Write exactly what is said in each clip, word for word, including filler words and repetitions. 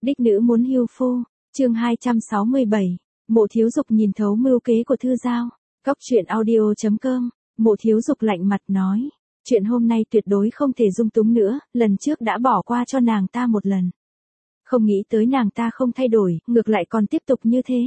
Đích nữ muốn hưu phu, chương hai trăm sáu mươi bảy, Mộ Thiếu Dục nhìn thấu mưu kế của Thư Giao. Góc truyện audio chấm com, Mộ Thiếu Dục lạnh mặt nói, chuyện hôm nay tuyệt đối không thể dung túng nữa, lần trước đã bỏ qua cho nàng ta một lần. Không nghĩ tới nàng ta không thay đổi, ngược lại còn tiếp tục như thế.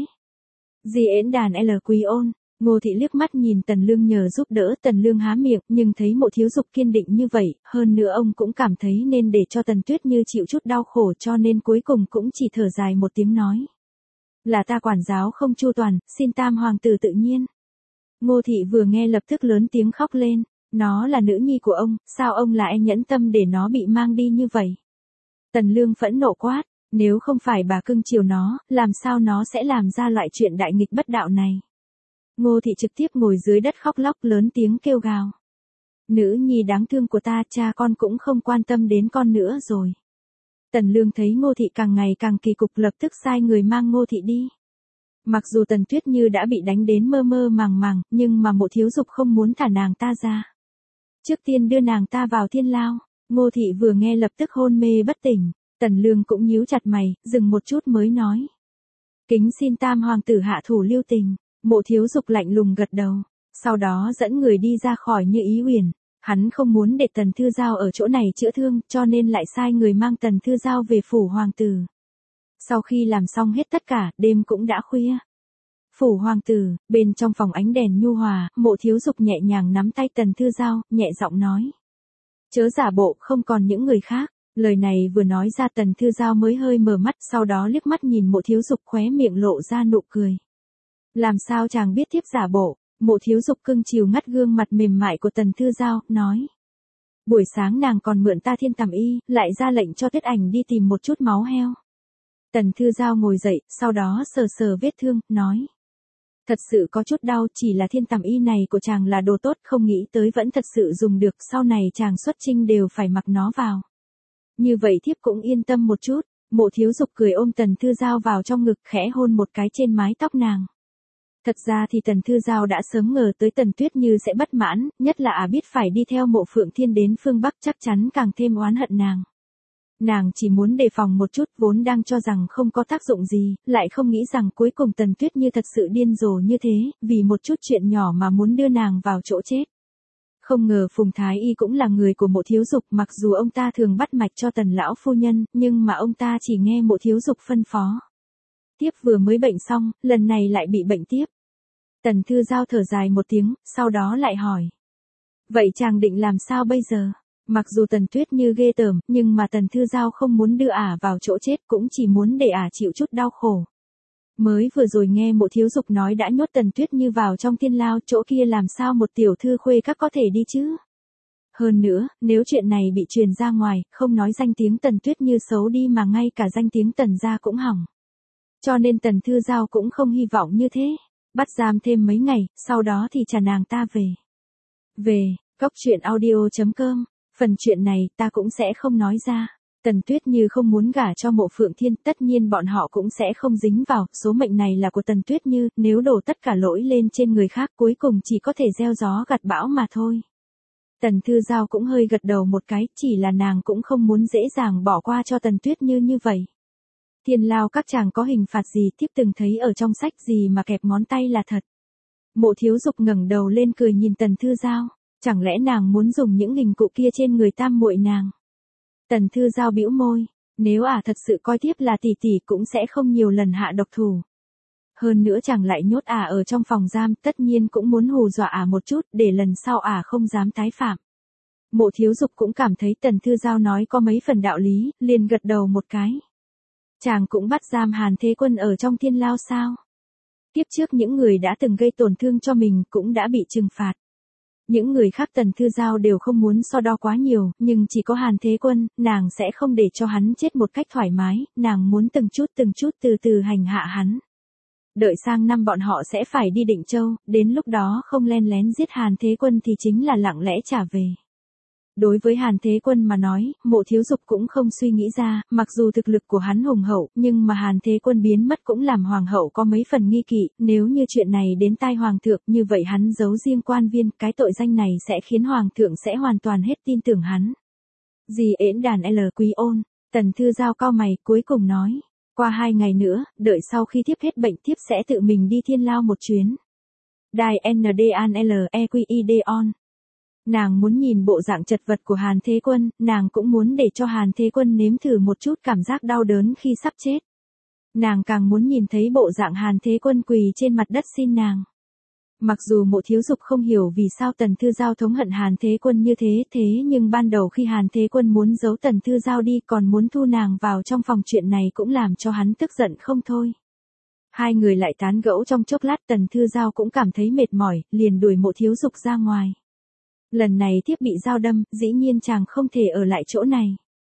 Di ễn đàn L Quý ôn, Ngô Thị liếc mắt nhìn Tần Lương nhờ giúp đỡ, Tần Lương há miệng, nhưng thấy Mộ Thiếu Dục kiên định như vậy, hơn nữa ông cũng cảm thấy nên để cho Tần Tuyết Như chịu chút đau khổ, cho nên cuối cùng cũng chỉ thở dài một tiếng nói. Là ta quản giáo không chu toàn, xin tam hoàng tử tự nhiên. Ngô Thị vừa nghe lập tức lớn tiếng khóc lên, nó là nữ nhi của ông, sao ông lại nhẫn tâm để nó bị mang đi như vậy? Tần Lương phẫn nộ quát, nếu không phải bà cưng chiều nó, làm sao nó sẽ làm ra loại chuyện đại nghịch bất đạo này? Ngô Thị trực tiếp ngồi dưới đất khóc lóc lớn tiếng kêu gào. Nữ nhi đáng thương của ta, cha con cũng không quan tâm đến con nữa rồi. Tần Lương thấy Ngô Thị càng ngày càng kỳ cục, lập tức sai người mang Ngô Thị đi. Mặc dù Tần Tuyết Như đã bị đánh đến mơ mơ màng màng, nhưng mà Mộ Thiếu Dục không muốn thả nàng ta ra. Trước tiên đưa nàng ta vào thiên lao. Ngô Thị vừa nghe lập tức hôn mê bất tỉnh. Tần Lương cũng nhíu chặt mày, dừng một chút mới nói. Kính xin tam hoàng tử hạ thủ lưu tình. Mộ Thiếu Dục lạnh lùng gật đầu. Sau đó dẫn người đi ra khỏi Như Ý Uyển. Hắn không muốn để Tần Thư Giao ở chỗ này chữa thương, cho nên lại sai người mang Tần Thư Giao về phủ hoàng tử. Sau khi làm xong hết tất cả, đêm cũng đã khuya. Phủ hoàng tử, bên trong phòng ánh đèn nhu hòa, Mộ Thiếu Dục nhẹ nhàng nắm tay Tần Thư Giao, nhẹ giọng nói. Chớ giả bộ, không còn những người khác. Lời này vừa nói ra Tần Thư Giao mới hơi mở mắt, sau đó liếc mắt nhìn Mộ Thiếu Dục, khóe miệng lộ ra nụ cười. Làm sao chàng biết tiếp giả bộ? Mộ Thiếu Dục cưng chiều ngắt gương mặt mềm mại của Tần Thư Giao, nói. Buổi sáng nàng còn mượn ta thiên tầm y, lại ra lệnh cho Tuyết Ảnh đi tìm một chút máu heo. Tần Thư Giao ngồi dậy, sau đó sờ sờ vết thương, nói. Thật sự có chút đau, chỉ là thiên tầm y này của chàng là đồ tốt, không nghĩ tới vẫn thật sự dùng được, sau này chàng xuất chinh đều phải mặc nó vào. Như vậy thiếp cũng yên tâm một chút. Mộ Thiếu Dục cười ôm Tần Thư Giao vào trong ngực, khẽ hôn một cái trên mái tóc nàng. Thật ra thì Tần Thư Giao đã sớm ngờ tới Tần Tuyết Như sẽ bất mãn, nhất là à biết phải đi theo Mộ Phượng Thiên đến phương Bắc, chắc chắn càng thêm oán hận nàng. Nàng chỉ muốn đề phòng một chút, vốn đang cho rằng không có tác dụng gì, lại không nghĩ rằng cuối cùng Tần Tuyết Như thật sự điên rồ như thế, vì một chút chuyện nhỏ mà muốn đưa nàng vào chỗ chết. Không ngờ Phùng Thái Y cũng là người của Mộ Thiếu Dục, mặc dù ông ta thường bắt mạch cho Tần lão phu nhân, nhưng mà ông ta chỉ nghe Mộ Thiếu Dục phân phó. Tiếp vừa mới bệnh xong, lần này lại bị bệnh tiếp. Tần Thư Giao thở dài một tiếng, sau đó lại hỏi. Vậy chàng định làm sao bây giờ? Mặc dù Tần Tuyết Như ghê tởm, nhưng mà Tần Thư Giao không muốn đưa ả vào chỗ chết, cũng chỉ muốn để ả chịu chút đau khổ. Mới vừa rồi nghe Mộ Thiếu Dục nói đã nhốt Tần Tuyết Như vào trong thiên lao, chỗ kia làm sao một tiểu thư khuê các có thể đi chứ? Hơn nữa, nếu chuyện này bị truyền ra ngoài, không nói danh tiếng Tần Tuyết Như xấu đi mà ngay cả danh tiếng Tần gia cũng hỏng. Cho nên Tần Thư Giao cũng không hy vọng như thế. Bắt giam thêm mấy ngày, sau đó thì trả nàng ta về. Về, góc truyện audio chấm com, phần chuyện này ta cũng sẽ không nói ra. Tần Tuyết Như không muốn gả cho Mộ Phượng Thiên, tất nhiên bọn họ cũng sẽ không dính vào, số mệnh này là của Tần Tuyết Như, nếu đổ tất cả lỗi lên trên người khác cuối cùng chỉ có thể gieo gió gặt bão mà thôi. Tần Thư Giao cũng hơi gật đầu một cái, chỉ là nàng cũng không muốn dễ dàng bỏ qua cho Tần Tuyết Như như vậy. Thiên lao các chàng có hình phạt gì, tiếp từng thấy ở trong sách gì mà kẹp ngón tay là thật. Mộ Thiếu Dục ngẩng đầu lên cười nhìn Tần Thư Giao, chẳng lẽ nàng muốn dùng những hình cụ kia trên người tam muội nàng? Tần Thư Giao bĩu môi, nếu ả à thật sự coi tiếp là tỷ tỷ cũng sẽ không nhiều lần hạ độc thủ. Hơn nữa chàng lại nhốt ả à ở trong phòng giam, tất nhiên cũng muốn hù dọa ả à một chút, để lần sau ả à không dám tái phạm. Mộ Thiếu Dục cũng cảm thấy Tần Thư Giao nói có mấy phần đạo lý, liền gật đầu một cái. Chàng cũng bắt giam Hàn Thế Quân ở trong thiên lao sao? Tiếp trước những người đã từng gây tổn thương cho mình cũng đã bị trừng phạt. Những người khác Tần Thư Giao đều không muốn so đo quá nhiều, nhưng chỉ có Hàn Thế Quân, nàng sẽ không để cho hắn chết một cách thoải mái, nàng muốn từng chút từng chút từ từ hành hạ hắn. Đợi sang năm bọn họ sẽ phải đi Định Châu, đến lúc đó không len lén giết Hàn Thế Quân thì chính là lặng lẽ trả về. Đối với Hàn Thế Quân mà nói, Mộ Thiếu Dục cũng không suy nghĩ ra, mặc dù thực lực của hắn hùng hậu, nhưng mà Hàn Thế Quân biến mất cũng làm hoàng hậu có mấy phần nghi kỵ, nếu như chuyện này đến tai hoàng thượng, như vậy hắn giấu riêng quan viên, cái tội danh này sẽ khiến hoàng thượng sẽ hoàn toàn hết tin tưởng hắn. Dì ễn đàn L Quý ôn, Tần Thư Giao cau mày, cuối cùng nói. Qua hai ngày nữa, đợi sau khi tiếp hết bệnh tiếp sẽ tự mình đi Thiên Lao một chuyến. Đài N D A N L E Q I D on. Nàng muốn nhìn bộ dạng chật vật của Hàn Thế Quân, nàng cũng muốn để cho Hàn Thế Quân nếm thử một chút cảm giác đau đớn khi sắp chết. Nàng càng muốn nhìn thấy bộ dạng Hàn Thế Quân quỳ trên mặt đất xin nàng. Mặc dù Mộ Thiếu Dục không hiểu vì sao Tần Thư Giao thống hận Hàn Thế Quân như thế, thế nhưng ban đầu khi Hàn Thế Quân muốn giấu Tần Thư Giao đi còn muốn thu nàng vào trong phòng, chuyện này cũng làm cho hắn tức giận không thôi. Hai người lại tán gẫu trong chốc lát, Tần Thư Giao cũng cảm thấy mệt mỏi, liền đuổi Mộ Thiếu Dục ra ngoài. Lần này tiếp bị dao đâm, dĩ nhiên chàng không thể ở lại chỗ này.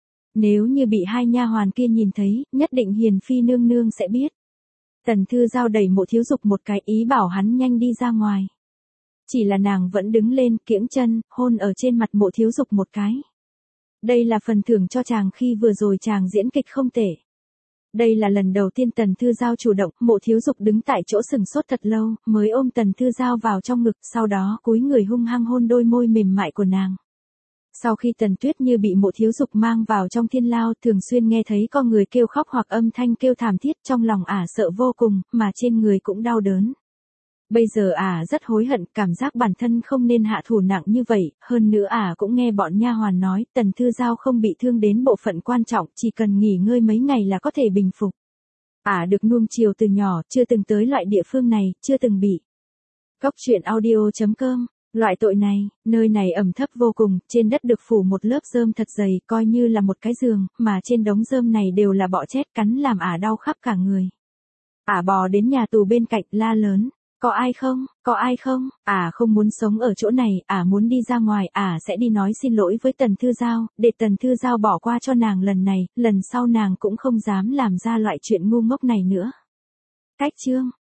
Nếu như bị hai nha hoàn kia nhìn thấy, nhất định Hiền Phi nương nương sẽ biết. Tần Thư Giao đẩy Mộ Thiếu Dục một cái, ý bảo hắn nhanh đi ra ngoài. Chỉ là nàng vẫn đứng lên, kiễng chân, hôn ở trên mặt Mộ Thiếu Dục một cái. Đây là phần thưởng cho chàng khi vừa rồi chàng diễn kịch không tệ. Đây là lần đầu tiên Tần Thư Giao chủ động, Mộ Thiếu Dục đứng tại chỗ sừng sốt thật lâu, mới ôm Tần Thư Giao vào trong ngực, sau đó cúi người hung hăng hôn đôi môi mềm mại của nàng. Sau khi Tần Tuyết Như bị Mộ Thiếu Dục mang vào trong Thiên Lao, thường xuyên nghe thấy con người kêu khóc hoặc âm thanh kêu thảm thiết, trong lòng ả sợ vô cùng, mà trên người cũng đau đớn. Bây giờ ả rất hối hận, cảm giác bản thân không nên hạ thủ nặng như vậy, hơn nữa ả cũng nghe bọn nha hoàn nói, Tần Thư Giao không bị thương đến bộ phận quan trọng, chỉ cần nghỉ ngơi mấy ngày là có thể bình phục. Ả được nuông chiều từ nhỏ, chưa từng tới loại địa phương này, chưa từng bị. Góc truyện audio chấm com. Loại tội này, nơi này ẩm thấp vô cùng, trên đất được phủ một lớp rơm thật dày, coi như là một cái giường, mà trên đống rơm này đều là bọ chét cắn làm ả đau khắp cả người. Ả bò đến nhà tù bên cạnh, la lớn. Có ai không, có ai không, ả không muốn sống ở chỗ này, ả muốn đi ra ngoài, ả sẽ đi nói xin lỗi với Tần Thư Giao, để Tần Thư Giao bỏ qua cho nàng lần này, lần sau nàng cũng không dám làm ra loại chuyện ngu ngốc này nữa. Cách chương